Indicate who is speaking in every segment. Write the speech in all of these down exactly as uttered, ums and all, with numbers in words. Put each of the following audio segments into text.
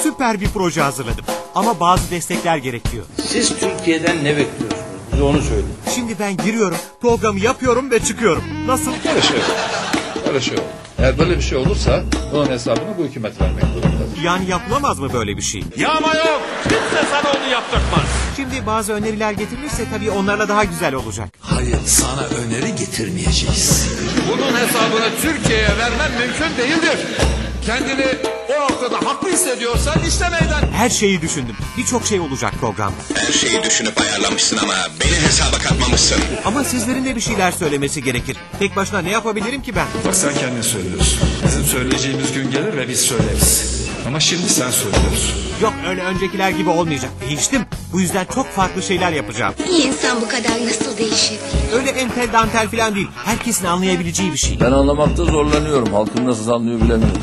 Speaker 1: süper bir proje hazırladım. Ama bazı destekler gerekiyor.
Speaker 2: Siz Türkiye'den ne bekliyorsunuz? Bize onu söyleyin.
Speaker 1: Şimdi ben giriyorum, programı yapıyorum ve çıkıyorum. Nasıl?
Speaker 3: Öyle şey olur. Öyle şey olur. Eğer böyle bir şey olursa onun hesabını bu hükümet vermek durumunda.
Speaker 1: Yani yapılamaz mı böyle bir şey?
Speaker 4: Yağma yok. Kimse sana onu yaptırtmaz.
Speaker 1: Şimdi bazı öneriler getirilirse tabii onlarla daha güzel olacak.
Speaker 5: Hayır, sana öneri getirmeyeceğiz.
Speaker 3: Bunun hesabını Türkiye'ye vermen mümkün değildir. Kendini o noktada haklı hissediyorsan işte meydan.
Speaker 1: Her şeyi düşündüm. Birçok şey olacak programda.
Speaker 5: Her şeyi düşünüp ayarlamışsın ama beni hesaba katmamışsın.
Speaker 1: Ama sizlerin de bir şeyler söylemesi gerekir. Tek başına ne yapabilirim ki ben?
Speaker 6: Bak sen kendin söylüyorsun. Bizim söyleyeceğimiz gün gelir ve biz söyleriz. Ama şimdi sen söylüyorsun.
Speaker 1: Yok öyle öncekiler gibi olmayacak. Değiştim. Bu yüzden çok farklı şeyler yapacağım.
Speaker 7: Bir insan bu kadar nasıl değişir?
Speaker 1: Öyle entel dantel falan değil. Herkesin anlayabileceği bir şey.
Speaker 2: Ben anlamakta zorlanıyorum. Halkım nasıl anlıyor bilemiyorum.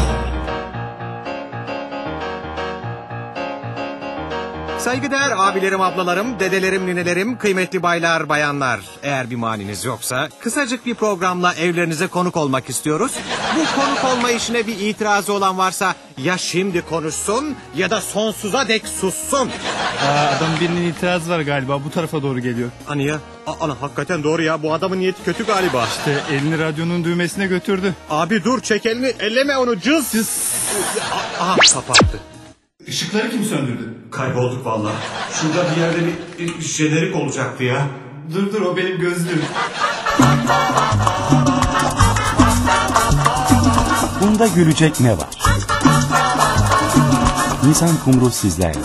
Speaker 1: Saygıdeğer abilerim, ablalarım, dedelerim, ninelerim, kıymetli baylar, bayanlar. Eğer bir maniniz yoksa kısacık bir programla evlerinize konuk olmak istiyoruz. Bu konuk olma işine bir itirazı olan varsa ya şimdi konuşsun ya da sonsuza dek sussun.
Speaker 8: Aa, adam birinin itirazı var galiba, bu tarafa doğru geliyor.
Speaker 1: Hani ya? Aa, ana hakikaten doğru ya, bu adamın niyeti kötü galiba.
Speaker 8: İşte elini radyonun düğmesine götürdü.
Speaker 1: Abi dur, çek elini, elleme onu, cız. Cız. Aha, kapattı.
Speaker 8: Işıkları kim söndürdü?
Speaker 1: Kaybolduk vallahi. Şurada bir yerde bir jenerik olacaktı ya.
Speaker 8: Dur dur, o benim gözlüğüm.
Speaker 9: Bunda gülecek ne var? Nisan Kumru sizlerle.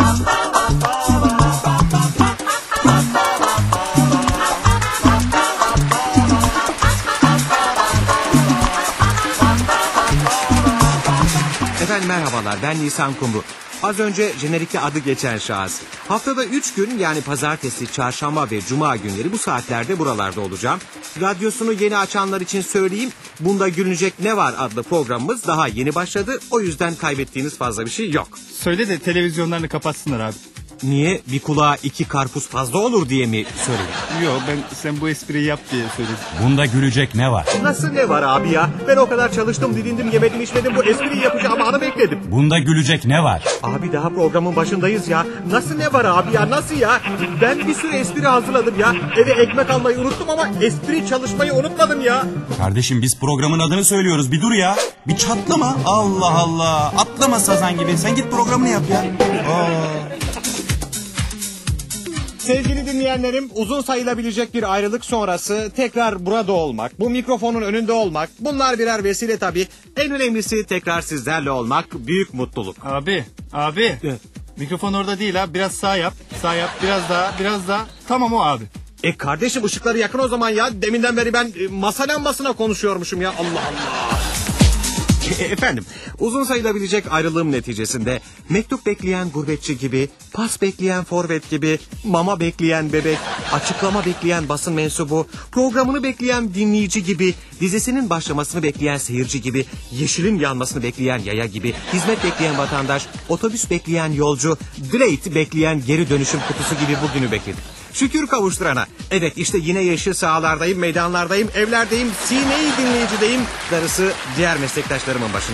Speaker 1: Efendim merhabalar, ben Nisan Kumru. Az önce jenerikte adı geçen şahıs. Haftada üç gün, yani pazartesi, çarşamba ve cuma günleri bu saatlerde buralarda olacağım. Radyosunu yeni açanlar için söyleyeyim. Bunda gülünecek ne var adlı programımız daha yeni başladı. O yüzden kaybettiğiniz fazla bir şey yok.
Speaker 8: Söyle de televizyonlarını kapatsınlar abi.
Speaker 1: Niye? Bir kulağa iki karpuz fazla olur diye mi söyleyeyim?
Speaker 8: Yok, ben sen bu espriyi yap diye söyledim.
Speaker 9: Bunda gülecek ne var?
Speaker 1: Nasıl ne var abi ya? Ben o kadar çalıştım, didindim, yemedim, içmedim, bu espriyi yapacağım anı bekledim.
Speaker 9: Bunda gülecek ne var?
Speaker 1: Abi daha programın başındayız ya. Nasıl ne var abi ya, nasıl ya? Ben bir sürü espri hazırladım ya. Eve ekmek almayı unuttum ama espri çalışmayı unutmadım ya.
Speaker 9: Kardeşim biz programın adını söylüyoruz, bir dur ya. Bir çatlama. Allah Allah. Atlama sazan gibi. Sen git programını yap ya. Aa.
Speaker 1: Sevgili dinleyenlerim, uzun sayılabilecek bir ayrılık sonrası tekrar burada olmak, bu mikrofonun önünde olmak, bunlar birer vesile tabii. En önemlisi tekrar sizlerle olmak, büyük mutluluk.
Speaker 8: Abi, abi.
Speaker 1: Evet.
Speaker 8: Mikrofon orada değil ha, biraz sağ yap, sağ yap, biraz daha, biraz daha. Tamam o abi.
Speaker 1: E kardeşim ışıkları yakın o zaman ya. Deminden beri ben e, masa lambasına konuşuyormuşum ya, Allah Allah. Efendim, uzun sayılabilecek ayrılığım neticesinde mektup bekleyen gurbetçi gibi, pas bekleyen forvet gibi, mama bekleyen bebek, açıklama bekleyen basın mensubu, programını bekleyen dinleyici gibi, dizisinin başlamasını bekleyen seyirci gibi, yeşilin yanmasını bekleyen yaya gibi, hizmet bekleyen vatandaş, otobüs bekleyen yolcu, Glade bekleyen geri dönüşüm kutusu gibi bugünü bekledik. Şükür kavuşturana. Evet, işte yine yeşil sahalardayım, meydanlardayım, evlerdeyim, sineyi dinleyicideyim. Darısı diğer meslektaşlarımın başına.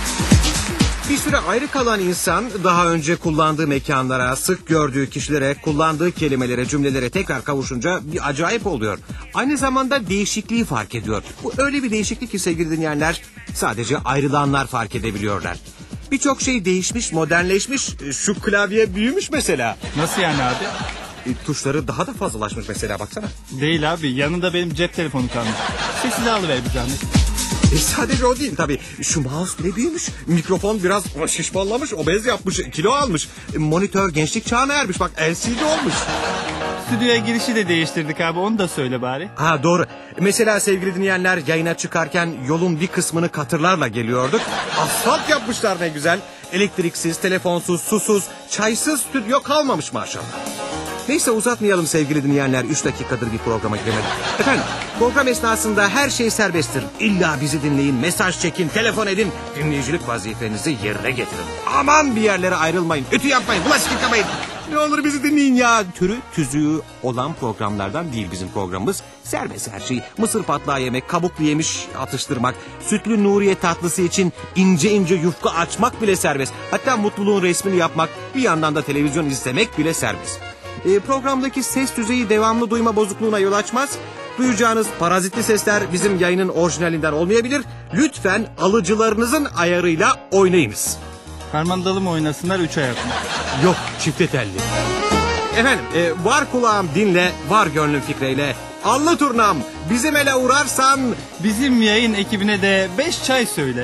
Speaker 1: Bir süre ayrı kalan insan daha önce kullandığı mekanlara, sık gördüğü kişilere, kullandığı kelimelere, cümlelere tekrar kavuşunca bir acayip oluyor. Aynı zamanda değişikliği fark ediyor. Bu öyle bir değişiklik ki sevgili dinleyenler, sadece ayrılanlar fark edebiliyorlar. Birçok şey değişmiş, modernleşmiş. Şu klavye büyümüş mesela.
Speaker 8: Nasıl yani abi?
Speaker 1: E, tuşları daha da fazlalaşmış mesela, baksana.
Speaker 8: Değil abi, yanında benim cep telefonu kalmış. Sesini alıver bir zahmet.
Speaker 1: E, sadece o değil tabii. Şu mouse bile büyümüş. Mikrofon biraz şişmanlamış, obez yapmış, kilo almış. E, monitör gençlik çağına ermiş, bak L C D olmuş.
Speaker 8: Stüdyoya girişi de değiştirdik abi, onu da söyle bari.
Speaker 1: Ha doğru. Mesela sevgili dinleyenler, yayına çıkarken yolun bir kısmını katırlarla geliyorduk. Asfalt yapmışlar ne güzel. Elektriksiz, telefonsuz, susuz, çaysız stüdyo kalmamış maşallah. Neyse uzatmayalım sevgili dinleyenler, üç dakikadır bir programa giremedik. Efendim, program esnasında her şey serbesttir. İlla bizi dinleyin, mesaj çekin, telefon edin. Dinleyicilik vazifenizi yerine getirin. Aman bir yerlere ayrılmayın, ütü yapmayın, bulaşık yıkamayın. Ne olur bizi dinleyin ya. Türü tüzüğü olan programlardan değil bizim programımız. Serbest her şey. Mısır patlağı yemek, kabuklu yemiş atıştırmak, sütlü Nuriye tatlısı için ince ince yufka açmak bile serbest. Hatta mutluluğun resmini yapmak, bir yandan da televizyon izlemek bile serbest. E, programdaki ses düzeyi devamlı duyma bozukluğuna yol açmaz. Duyacağınız parazitli sesler bizim yayının orijinalinden olmayabilir. Lütfen alıcılarınızın ayarıyla oynayınız.
Speaker 8: Harmandalı mı oynasınlar üç ayak mı?
Speaker 1: Yok, çifte telli. Efendim, e, var kulağım dinle, var gönlüm fikreyle. Allı turnam, bizim ele uğrarsan...
Speaker 8: Bizim yayın ekibine de beş çay söyle.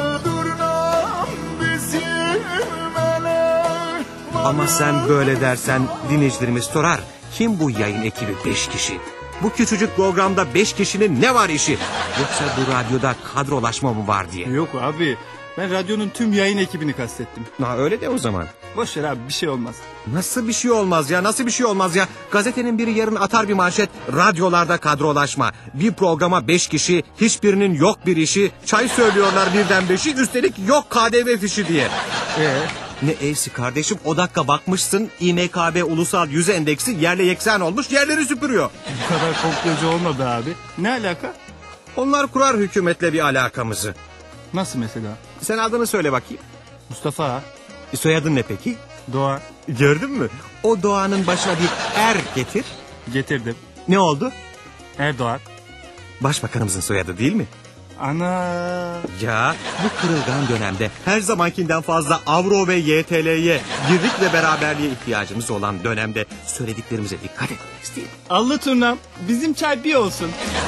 Speaker 1: Ama sen böyle dersen dinleyicilerimiz sorar. Kim bu yayın ekibi beş kişi? Bu küçücük programda beş kişinin ne var işi? Yoksa bu radyoda kadrolaşma mı var diye.
Speaker 8: Yok abi, ben radyonun tüm yayın ekibini kastettim.
Speaker 1: Ha, öyle de o zaman.
Speaker 8: Boş ver abi, bir şey olmaz.
Speaker 1: Nasıl bir şey olmaz ya? Nasıl bir şey olmaz ya? Gazetenin biri yarın atar bir manşet. Radyolarda kadrolaşma. Bir programa beş kişi, hiçbirinin yok bir işi. Çay söylüyorlar birden beşi. Üstelik yok K D V fişi diye.
Speaker 8: Ee?
Speaker 1: Ne evsi kardeşim, o dakika bakmışsın İ M K B Ulusal Yüz Endeksi yerle yeksan olmuş, yerleri süpürüyor.
Speaker 8: Bu kadar komplocu olma be abi. Ne alaka?
Speaker 1: Onlar kurar hükümetle bir alakamızı.
Speaker 8: Nasıl mesela?
Speaker 1: Sen adını söyle bakayım.
Speaker 8: Mustafa,
Speaker 1: E, soyadın ne peki?
Speaker 8: Doğa,
Speaker 1: Gördün mü? O Doğan'ın başına bir er getir.
Speaker 8: getirdim.
Speaker 1: Ne oldu?
Speaker 8: Erdoğan.
Speaker 1: Başbakanımızın soyadı değil mi?
Speaker 8: Ana.
Speaker 1: Ya bu kırılgan dönemde her zamankinden fazla avro ve Y T L'ye, birlik ve beraberliğe ihtiyacımız olan dönemde söylediklerimize dikkat etmeliyiz değil mi?
Speaker 8: Allı turnam, bizim çay bir olsun.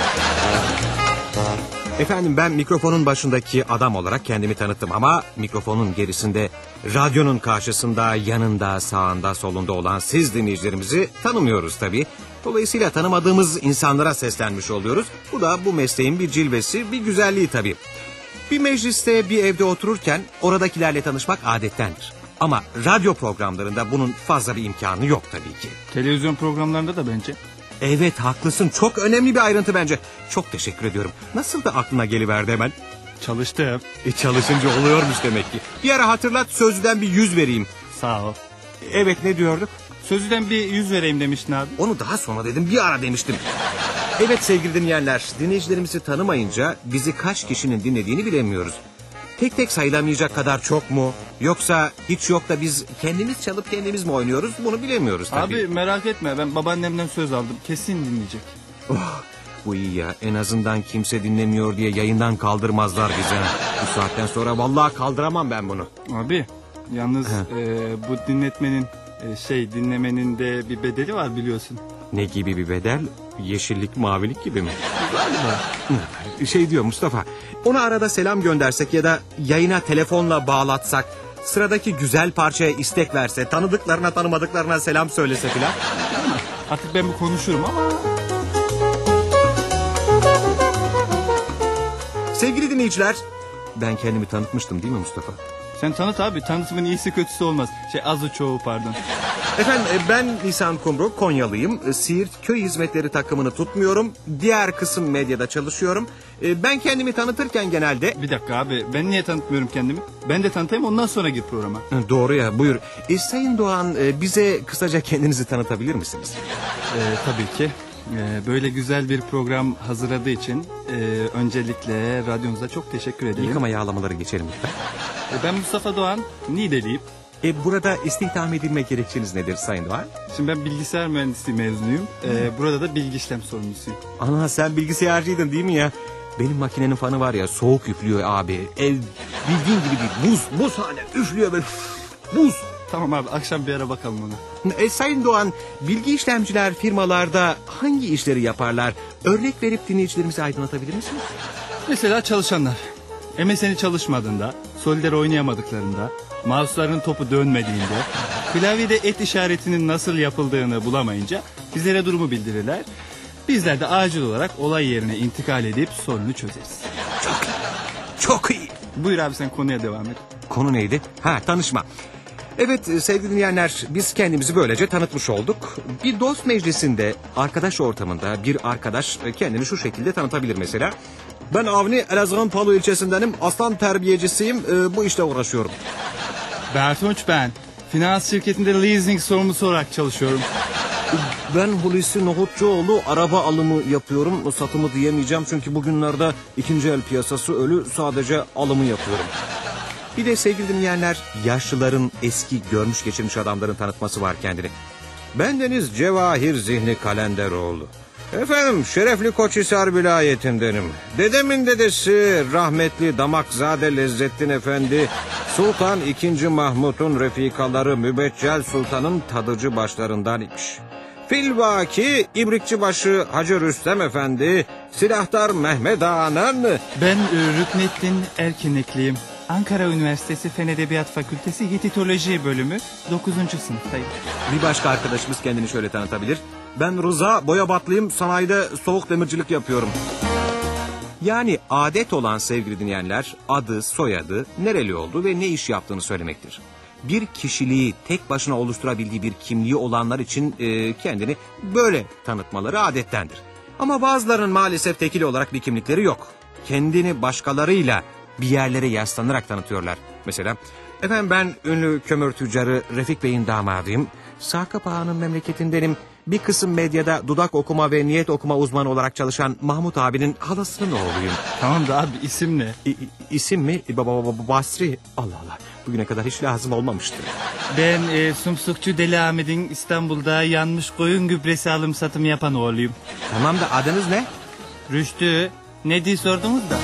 Speaker 1: Efendim, ben mikrofonun başındaki adam olarak kendimi tanıttım ama mikrofonun gerisinde, radyonun karşısında, yanında, sağında, solunda olan siz dinleyicilerimizi tanımıyoruz tabii. Dolayısıyla tanımadığımız insanlara seslenmiş oluyoruz. Bu da bu mesleğin bir cilvesi, bir güzelliği tabii. Bir mecliste, bir evde otururken oradakilerle tanışmak adettendir. Ama radyo programlarında bunun fazla bir imkanı yok tabii ki.
Speaker 8: Televizyon programlarında da bence.
Speaker 1: Evet, haklısın. Çok önemli bir ayrıntı bence. Çok teşekkür ediyorum. Nasıl da aklına geliverdi hemen?
Speaker 8: Çalıştım.
Speaker 1: E, çalışınca oluyormuş demek ki. Bir ara hatırlat, sözlüden bir yüz vereyim.
Speaker 8: Sağ ol.
Speaker 1: Evet, ne diyorduk?
Speaker 8: Sözüden bir yüz vereyim demiştin abi.
Speaker 1: Onu daha sonra dedim, bir ara demiştim. Evet sevgili dinleyenler, dinleyicilerimizi tanımayınca bizi kaç kişinin dinlediğini bilemiyoruz. Tek tek sayılamayacak kadar çok mu? Yoksa hiç yok da biz kendimiz çalıp kendimiz mi oynuyoruz? Bunu bilemiyoruz tabii.
Speaker 8: Abi merak etme, ben babaannemden söz aldım. Kesin dinleyecek.
Speaker 1: Oh, bu iyi ya. En azından kimse dinlemiyor diye yayından kaldırmazlar bize. Bu saatten sonra vallahi kaldıramam ben bunu.
Speaker 8: Abi yalnız e, bu dinletmenin e, şey dinlemenin de bir bedeli var biliyorsun.
Speaker 1: Ne gibi bir bedel? Yeşillik, mavilik gibi mi? Galiba. Şey diyor Mustafa, ona arada selam göndersek ya da yayına telefonla bağlatsak, sıradaki güzel parçaya istek verse, tanıdıklarına tanımadıklarına selam söylese filan.
Speaker 8: Artık ben bu konuşurum ama...
Speaker 1: Sevgili dinleyiciler, ben kendimi tanıtmıştım değil mi Mustafa?
Speaker 8: Sen tanıt abi, tanıtımın iyisi kötüsü olmaz. Şey azı çoğu pardon.
Speaker 1: Efendim ben Nisan Kumru, Konyalıyım. Siirt Köy Hizmetleri takımını tutmuyorum. Diğer kısım medyada çalışıyorum. Ben kendimi tanıtırken genelde...
Speaker 8: Bir dakika abi, ben niye tanıtmıyorum kendimi? Ben de tanıtayım, ondan sonra gir programa.
Speaker 1: Doğru ya, buyur. E, Sayın Doğan, bize kısaca kendinizi tanıtabilir misiniz?
Speaker 8: Ee, tabii ki. Ee, böyle güzel bir program hazırladığı için e, öncelikle radyonuza çok teşekkür ederim.
Speaker 1: Yıkama yağlamaları geçelim lütfen.
Speaker 8: Ee, ben Mustafa Doğan, Niğdeliyim.
Speaker 1: E, burada istihdam edilme gerekçeniz nedir Sayın Doğan?
Speaker 8: Şimdi ben bilgisayar mühendisliği mezunuyum. Ee, burada da bilgi işlem sorumlusuyum.
Speaker 1: Ana, sen bilgisayarcıydın değil mi ya? Benim makinenin fanı var ya, soğuk üflüyor abi. Ev bildiğin gibi değil, buz, buz hala üflüyor böyle, buz.
Speaker 8: Tamam abi, akşam bir ara bakalım ona.
Speaker 1: E, Sayın Doğan, bilgi işlemciler firmalarda hangi işleri yaparlar? Örnek verip dinleyicilerimizi aydınlatabilir misiniz?
Speaker 8: Mesela çalışanlar. M S N'i çalışmadığında, solider oynayamadıklarında, mouse'ların topu dönmediğinde, klavyede et işaretinin nasıl yapıldığını bulamayınca bizlere durumu bildirirler. Bizler de acil olarak olay yerine intikal edip sorunu çözeriz.
Speaker 1: Çok iyi, çok iyi.
Speaker 8: Buyur abi, sen konuya devam et.
Speaker 1: Konu neydi? Ha, tanışma. Evet sevgili dinleyenler, biz kendimizi böylece tanıtmış olduk. Bir dost meclisinde, arkadaş ortamında bir arkadaş kendini şu şekilde tanıtabilir mesela. Ben Avni, Elazığ'ın Palu ilçesindenim, aslan terbiyecisiyim, e, bu işle uğraşıyorum.
Speaker 8: Bertunç ben. Finans şirketinde leasing sorumlusu olarak çalışıyorum.
Speaker 1: Ben Hulusi Nohutçuoğlu, araba alımı yapıyorum. Satımı diyemeyeceğim çünkü bugünlerde ikinci el piyasası ölü, sadece alımı yapıyorum. Bir de sevgili dinleyenler, yaşlıların, eski görmüş geçirmiş adamların tanıtması var kendini. Bendeniz Cevahir Zihni Kalenderoğlu. Efendim, şerefli Koçhisar vilayetindenim. Dedemin dedesi rahmetli Damakzade Lezzettin Efendi, Sultan ikinci. Mahmut'un refikaları Mübeccel Sultan'ın tadıcı başlarından imiş. Filvaki İbrikçibaşı Hacı Rüstem Efendi, Silahtar Mehmet Ağa'nın...
Speaker 8: Ben e, Rükneddin Erkinekliyim. Ankara Üniversitesi Fen Edebiyat Fakültesi Yetitoloji bölümü dokuzuncu sınıftayım.
Speaker 1: Bir başka arkadaşımız kendini şöyle tanıtabilir. Ben Rıza, Boyabatlıyım, sanayide soğuk demircilik yapıyorum. Yani adet olan sevgili dinleyenler, adı, soyadı, nereli olduğu ve ne iş yaptığını söylemektir. Bir kişiliği tek başına oluşturabildiği bir kimliği olanlar için e, kendini böyle tanıtmaları adettendir. Ama bazılarının maalesef tekil olarak bir kimlikleri yok. Kendini başkalarıyla bir yerlere yaslanarak tanıtıyorlar. Mesela, efendim ben ünlü kömür tüccarı Refik Bey'in damadıyım. Sakıp Ağa'nın memleketindenim. Bir kısım medyada dudak okuma ve niyet okuma uzmanı olarak çalışan Mahmut abinin halasının oğluyum.
Speaker 8: Tamam da abi isim ne?
Speaker 1: İ, isim mi? Baba baba Basri. Allah Allah. Bugüne kadar hiç lazım olmamıştı.
Speaker 8: Ben e, Sumsukçu Deli Ahmet'in İstanbul'da yanmış koyun gübresi alım satımı yapan oğluyum.
Speaker 1: Tamam da adınız ne?
Speaker 8: Rüştü. Ne diye sordunuz da?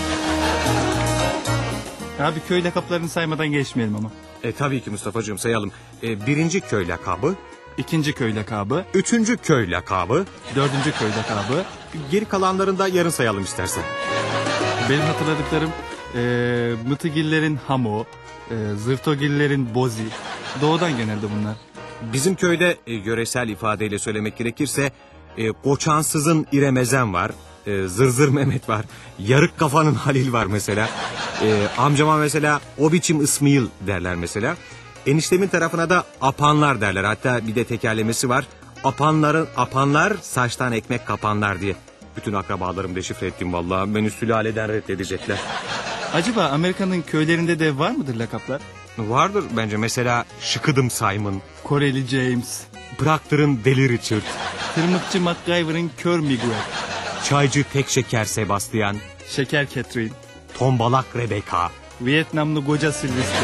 Speaker 8: Abi köy lakaplarını saymadan geçmeyelim ama.
Speaker 1: E tabii ki Mustafa'cığım, sayalım. E, birinci köy lakabı.
Speaker 8: İkinci köy lakabı.
Speaker 1: Üçüncü köy lakabı.
Speaker 8: Dördüncü köy lakabı.
Speaker 1: Geri kalanlarını da yarın sayalım istersen.
Speaker 8: Benim hatırladıklarım e, Mıtıgillerin Hamo, e, Zırtogillerin Bozi. Doğudan genelde bunlar.
Speaker 1: Bizim köyde e, yöresel ifadeyle söylemek gerekirse e, Koçansız'ın İremezen var. E, Zırzır Mehmet var. Yarık kafanın Halil var mesela. E, amcama mesela o biçim İsmail derler mesela. Eniştemin tarafına da apanlar derler. Hatta bir de tekerlemesi var. Apanların apanlar saçtan ekmek kapanlar diye. Bütün akrabalarım deşifre ettim vallahi. Beni sülaleden reddedecekler.
Speaker 8: Acaba Amerika'nın köylerinde de var mıdır lakaplar?
Speaker 1: Vardır bence, mesela Şıkıdım Simon.
Speaker 8: Koreli James.
Speaker 1: Proctor'ın Deli Richard.
Speaker 8: Tırmıkçı MacGyver'ın Kör Miguel.
Speaker 1: Çaycı Tek Şeker Sebastian.
Speaker 8: Şeker Catherine.
Speaker 1: Tombalak Rebecca.
Speaker 8: Vietnamlı Goca Sylvester.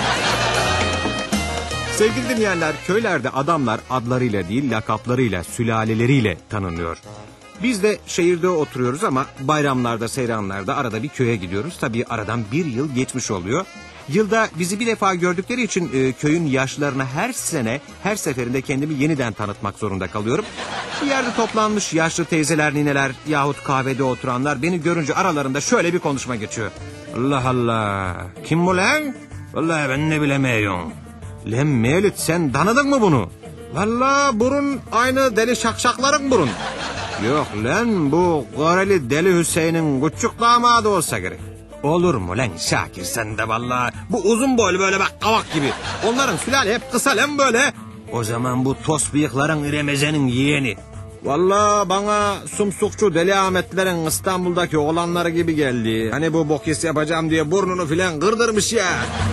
Speaker 1: Sevgili dinleyenler, köylerde adamlar adlarıyla değil lakaplarıyla, sülaleleriyle tanınıyor. Biz de şehirde oturuyoruz ama bayramlarda, seyranlarda arada bir köye gidiyoruz. Tabii aradan bir yıl geçmiş oluyor. Yılda bizi bir defa gördükleri için e, köyün yaşlılarına her sene, her seferinde kendimi yeniden tanıtmak zorunda kalıyorum. Bir yerde toplanmış yaşlı teyzeler, nineler yahut kahvede oturanlar beni görünce aralarında şöyle bir konuşma geçiyor. Allah Allah, kim bu lan? Vallahi ben ne bilemiyorum. Lan Mevlüt, sen tanıdın mı bunu? Vallahi burun aynı Deli Şakşakların burun. Yok lan, bu Koreli Deli Hüseyin'in küçük damadı olsa gerek. Olur mu lan Şakir, sen de vallahi. Bu uzun boylu böyle bak kavak gibi. Onların sülale hep kısa lan böyle. O zaman bu toz bıyıkların İremezen'in yeğeni. Vallahi bana Sumsukçu Deli Ahmetlerin İstanbul'daki oğlanları gibi geldi. Hani bu bokis yapacağım diye burnunu filan kırdırmış ya.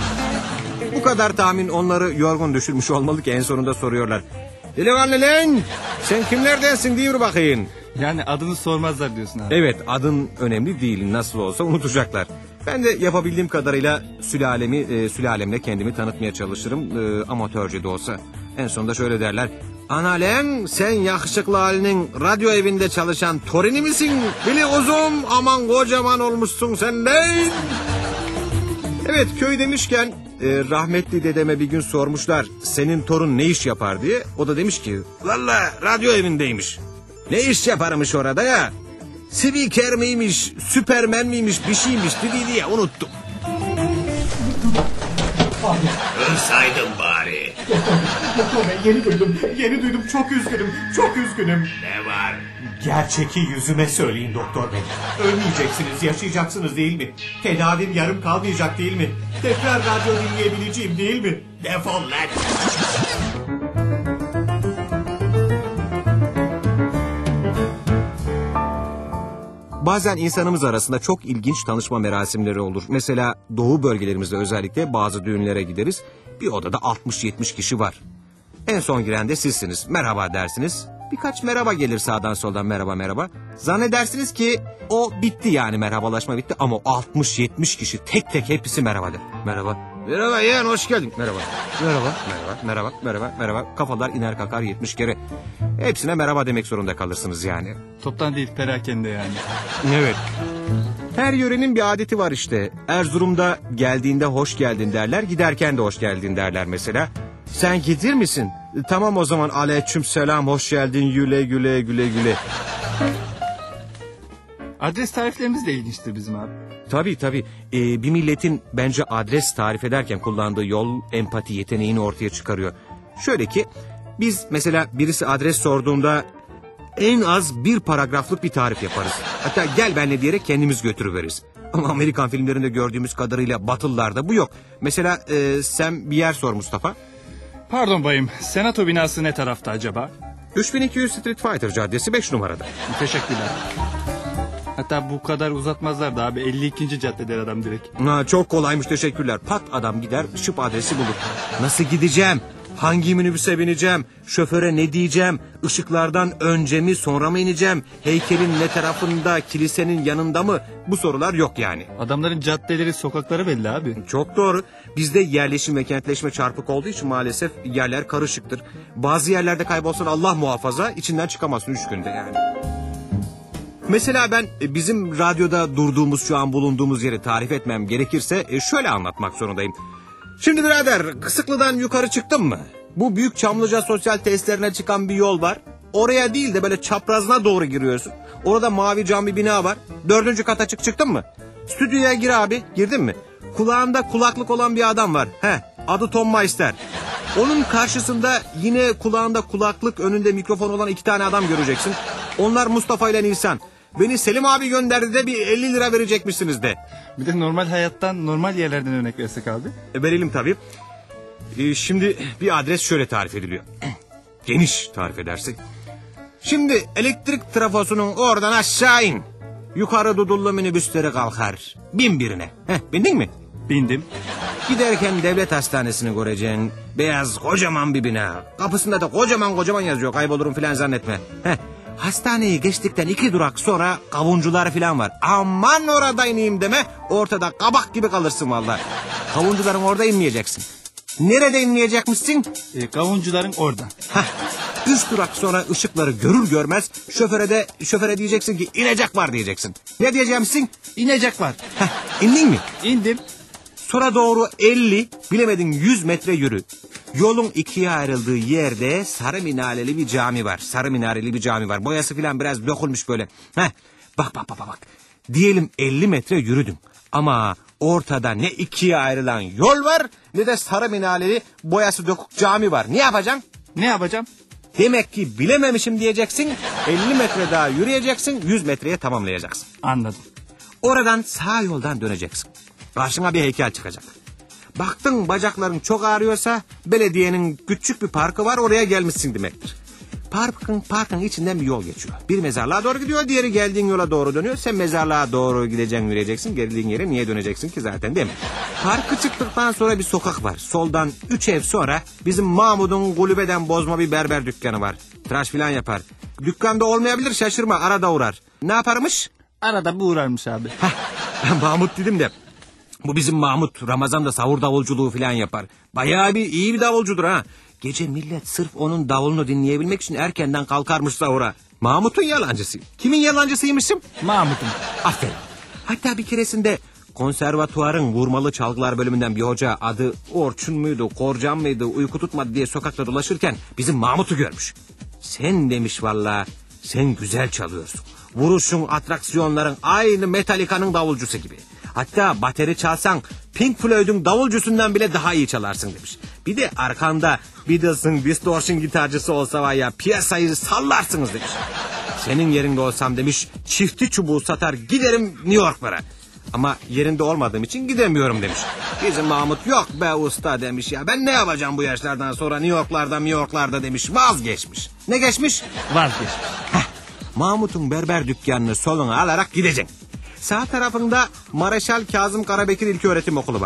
Speaker 1: Bu kadar tahmin onları yorgun düşürmüş olmalı ki en sonunda soruyorlar. Delikanlı lan, sen kimlerdensin diyor bakayım.
Speaker 8: Yani adını sormazlar diyorsun abi.
Speaker 1: Evet, adın önemli değil, nasıl olsa unutacaklar. Ben de yapabildiğim kadarıyla sülalemi, e, sülalemle kendimi tanıtmaya çalışırım, e, amatörce de olsa. En sonunda şöyle derler. Ana lan, sen yakışıklı halinin radyo evinde çalışan torini misin? Bili uzun, aman kocaman olmuşsun sen lan. Evet, köy demişken e, rahmetli dedeme bir gün sormuşlar senin torun ne iş yapar diye. O da demiş ki vallahi radyo evindeymiş. Ne iş yaparmış orada ya? Spiker miymiş, süpermen miymiş, bir şeymiş dedi diye unuttum.
Speaker 5: Ölsaydın bari.
Speaker 10: Doktor bey, yeni duydum, yeni duydum, çok üzgünüm, çok üzgünüm.
Speaker 5: Ne var?
Speaker 10: Gerçeki yüzüme söyleyin doktor bey. Ölmeyeceksiniz, yaşayacaksınız değil mi? Tedavim yarım kalmayacak değil mi? Tekrar radyo dinleyebileceğim değil mi?
Speaker 5: Defol lan.
Speaker 1: Bazen insanımız arasında çok ilginç tanışma merasimleri olur. Mesela doğu bölgelerimizde özellikle bazı düğünlere gideriz. Bir odada altmış yetmiş kişi var. En son giren de sizsiniz. Merhaba dersiniz. Birkaç merhaba gelir sağdan soldan, merhaba merhaba. Zannedersiniz ki o bitti, yani merhabalaşma bitti. Ama altmış yetmiş kişi tek tek hepsi merhaba der. Merhaba. Merhaba yeğen, hoş geldin. Merhaba. Merhaba. Merhaba. Merhaba. Merhaba. Merhaba. Kafalar iner kalkar yetmiş kere. Hepsine merhaba demek zorunda kalırsınız yani.
Speaker 8: Toptan değil, perakende yani.
Speaker 1: Evet. Her yörenin bir adeti var işte. Erzurum'da geldiğinde hoş geldin derler, giderken de hoş geldin derler mesela. Sen gider misin? Tamam o zaman, aleyküm selam, hoş geldin, güle güle güle güle.
Speaker 8: Adres tariflerimiz de ilginçtir bizim abi.
Speaker 1: Tabii tabii. Ee, bir milletin bence adres tarif ederken kullandığı yol empati yeteneğini ortaya çıkarıyor. Şöyle ki biz mesela birisi adres sorduğunda en az bir paragraflık bir tarif yaparız. Hatta gel benle diyerek kendimiz götürüveririz. Ama Amerikan filmlerinde gördüğümüz kadarıyla Batılılarda bu yok. Mesela e, sen bir yer sor Mustafa.
Speaker 8: Pardon bayım, senato binası ne tarafta acaba?
Speaker 1: üç bin iki yüz Street Fighter Caddesi beş numarada.
Speaker 8: Teşekkürler. Hatta bu kadar uzatmazlar da abi, elli ikinci caddede adam direkt.
Speaker 1: Ha, çok kolaymış, teşekkürler. Pat adam gider, şıp adresi bulur. Nasıl gideceğim? Hangi minibüse bineceğim? Şoföre ne diyeceğim? Işıklardan önce mi sonra mı ineceğim? Heykelin ne tarafında, kilisenin yanında mı? Bu sorular yok yani.
Speaker 8: Adamların caddeleri, sokakları belli abi.
Speaker 1: Çok doğru. Bizde yerleşim ve kentleşme çarpık olduğu için maalesef yerler karışıktır. Bazı yerlerde kaybolsan Allah muhafaza, içinden çıkamazsın üç günde yani. Mesela ben bizim radyoda durduğumuz, şu an bulunduğumuz yeri tarif etmem gerekirse şöyle anlatmak zorundayım. Şimdi birader, Kısıklı'dan yukarı çıktın mı? Bu Büyük Çamlıca sosyal tesislerine çıkan bir yol var. Oraya değil de böyle çaprazına doğru giriyorsun. Orada mavi cam bir bina var. Dördüncü kata çık çıktın mı? Stüdyoya gir abi, girdin mi? Kulağında kulaklık olan bir adam var. Heh, adı Tom Meister. Onun karşısında yine kulağında kulaklık, önünde mikrofon olan iki tane adam göreceksin. Onlar Mustafa ile Nisan. Beni Selim abi gönderdi de bir elli lira verecekmişsiniz de.
Speaker 8: Bir de normal hayattan, normal yerlerden örnek versek abi.
Speaker 1: E, verelim tabii. E, şimdi bir adres şöyle tarif ediliyor. Geniş tarif edersek. Şimdi elektrik trafosunun oradan aşağı in. Yukarı dudullu minibüsleri kalkar. Bin birine. Heh, bindin mi?
Speaker 8: Bindim.
Speaker 1: Giderken devlet hastanesini göreceksin. Beyaz kocaman bir bina. Kapısında da kocaman kocaman yazıyor. Kaybolurum filan zannetme. Heh. Hastaneyi geçtikten iki durak sonra kavuncular filan var. Aman orada ineyim deme. Ortada kabak gibi kalırsın vallahi. Kavuncuların orada inmeyeceksin. Nerede inmeyecekmişsin?
Speaker 8: E, kavuncuların orada.
Speaker 1: Hah. Üç durak sonra ışıkları görür görmez şoföre de şoföre diyeceksin ki inecek var diyeceksin. Ne diyeceksin?
Speaker 8: İnecek var.
Speaker 1: Hah. İndin mi?
Speaker 8: İndim.
Speaker 1: Sonra doğru elli, bilemedin yüz metre yürü. Yolun ikiye ayrıldığı yerde sarı minareli bir cami var. Sarı minareli bir cami var. Boyası filan biraz dökülmüş böyle. Heh. Bak bak bak bak. Diyelim elli metre yürüdün. Ama ortada ne ikiye ayrılan yol var ne de sarı minareli boyası dökük cami var. Ne yapacaksın?
Speaker 8: Ne yapacağım?
Speaker 1: Demek ki bilememişim diyeceksin. elli metre daha yürüyeceksin. yüz metreye tamamlayacaksın.
Speaker 8: Anladım.
Speaker 1: Oradan sağ yoldan döneceksin. Karşına bir heykel çıkacak. Baktın bacakların çok ağrıyorsa belediyenin küçük bir parkı var, oraya gelmişsin demektir. Parkın parkın içinden bir yol geçiyor. Bir mezarlığa doğru gidiyor, diğeri geldiğin yola doğru dönüyor. Sen mezarlığa doğru gideceksin, yürüyeceksin. Geldiğin yere niye döneceksin ki zaten, değil mi? Parkı çıktıktan sonra bir sokak var. Soldan üç ev sonra bizim Mahmud'un kulübeden bozma bir berber dükkanı var. Tıraş filan yapar. Dükkanda olmayabilir, şaşırma, arada uğrar. Ne yaparmış?
Speaker 8: Arada bu uğrarmış abi.
Speaker 1: Hah, Mahmut dedim de. Bu bizim Mahmut Ramazan'da sahur davulculuğu falan yapar. Bayağı bir iyi bir davulcudur ha. Gece millet sırf onun davulunu dinleyebilmek için erkenden kalkarmış sahura. Mahmut'un yalancısı. Kimin yalancısıymışım?
Speaker 8: Mahmut'un.
Speaker 1: Aferin. Hatta bir keresinde konservatuvarın vurmalı çalgılar bölümünden bir hoca, adı Orçun muydu, Korcan mıydı, uyku tutmadı diye sokakta dolaşırken bizim Mahmut'u görmüş. Sen demiş vallahi, sen güzel çalıyorsun. Vuruşun, atraksiyonların aynı Metallica'nın davulcusu gibi. Hatta bateri çalsan Pink Floyd'un davulcusundan bile daha iyi çalarsın demiş. Bir de arkanda Beatles'ın distortion gitarcısı olsa var ya, piyasayı sallarsınız demiş. Senin yerinde olsam demiş, çifti çubuğu satar giderim New York'lara. Ama yerinde olmadığım için gidemiyorum demiş. Bizim Mahmut yok be usta demiş ya. Ben ne yapacağım bu yaşlardan sonra New York'larda New York'larda demiş, vazgeçmiş. Ne geçmiş?
Speaker 8: Vazgeçmiş.
Speaker 1: Heh. Mahmut'un berber dükkanını soluna alarak gideceksin. Sağ tarafında Mareşal Kazım Karabekir İlköğretim Okulu var.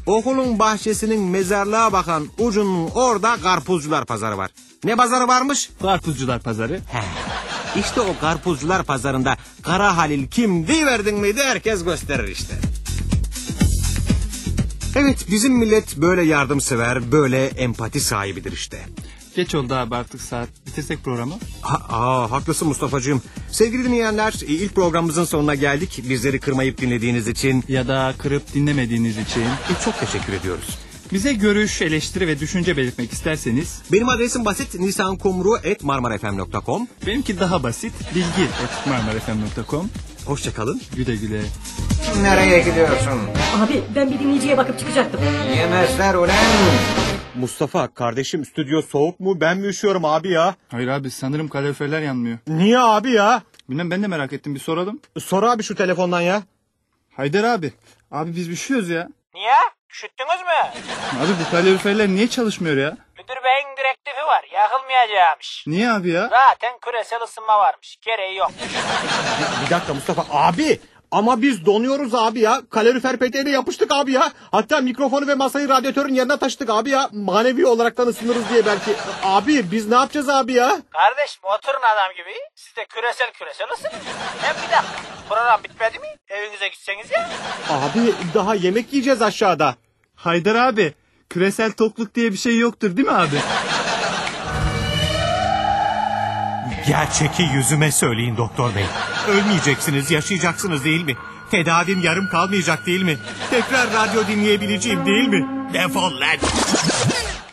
Speaker 1: Okulun bahçesinin mezarlığa bakan ucunun orada karpuzcular pazarı var. Ne pazarı varmış?
Speaker 8: Karpuzcular pazarı.
Speaker 1: He. İşte o karpuzcular pazarında Kara Halil kim diverdin miydi herkes gösterir işte. Evet, bizim millet böyle yardımsever, böyle empati sahibidir işte.
Speaker 8: Geç oldu abi, artık saat. Bitirsek programı.
Speaker 1: Ha, aa, haklısın Mustafa'cığım. Sevgili dinleyenler, ilk programımızın sonuna geldik. Bizleri kırmayıp dinlediğiniz için
Speaker 8: Ya da kırıp dinlemediğiniz için.
Speaker 1: e, çok teşekkür ediyoruz.
Speaker 8: Bize görüş, eleştiri ve düşünce belirtmek isterseniz.
Speaker 1: Benim adresim basit, nisankumru at marmarafm nokta com.
Speaker 8: Benimki daha basit, bilgi at marmarafm nokta com.
Speaker 1: Hoşçakalın.
Speaker 8: Güle güle.
Speaker 1: Nereye gidiyorsun?
Speaker 11: Abi ben bir dinleyiciye bakıp çıkacaktım.
Speaker 1: Yemezler ulan. Mustafa kardeşim, stüdyo soğuk mu, ben mi üşüyorum abi ya?
Speaker 8: Hayır abi, sanırım kaloriferler yanmıyor.
Speaker 1: Niye abi ya?
Speaker 8: Bilmem, ben de merak ettim, bir soralım.
Speaker 1: Sor abi şu telefondan ya.
Speaker 8: Haydar abi. Abi biz üşüyoruz ya.
Speaker 12: Niye? Üşüttünüz mü?
Speaker 8: Abi bu kaloriferler niye çalışmıyor ya?
Speaker 12: Müdür beyin direktifi var. Yakılmayacakmış.
Speaker 8: Niye abi ya?
Speaker 12: Zaten küresel ısınma varmış. Gereği yok.
Speaker 1: Bir dakika Mustafa abi. Ama biz donuyoruz abi ya. Kalorifer peteğine yapıştık abi ya. Hatta mikrofonu ve masayı radyatörün yerine taşıdık abi ya. Manevi olaraktan ısınırız diye belki. Abi biz ne yapacağız abi ya?
Speaker 12: Kardeşim oturun adam gibi. Siz de küresel küresel ısının. Hem bir dakika. Program bitmedi mi? Evinize gitseniz ya.
Speaker 1: Abi daha yemek yiyeceğiz aşağıda.
Speaker 8: Haydar abi, küresel tokluk diye bir şey yoktur değil mi abi?
Speaker 10: Gerçeki yüzüme söyleyin doktor bey. Ölmeyeceksiniz, yaşayacaksınız değil mi? Tedavim yarım kalmayacak değil mi? Tekrar radyo dinleyebileceğim değil mi? Defol lan!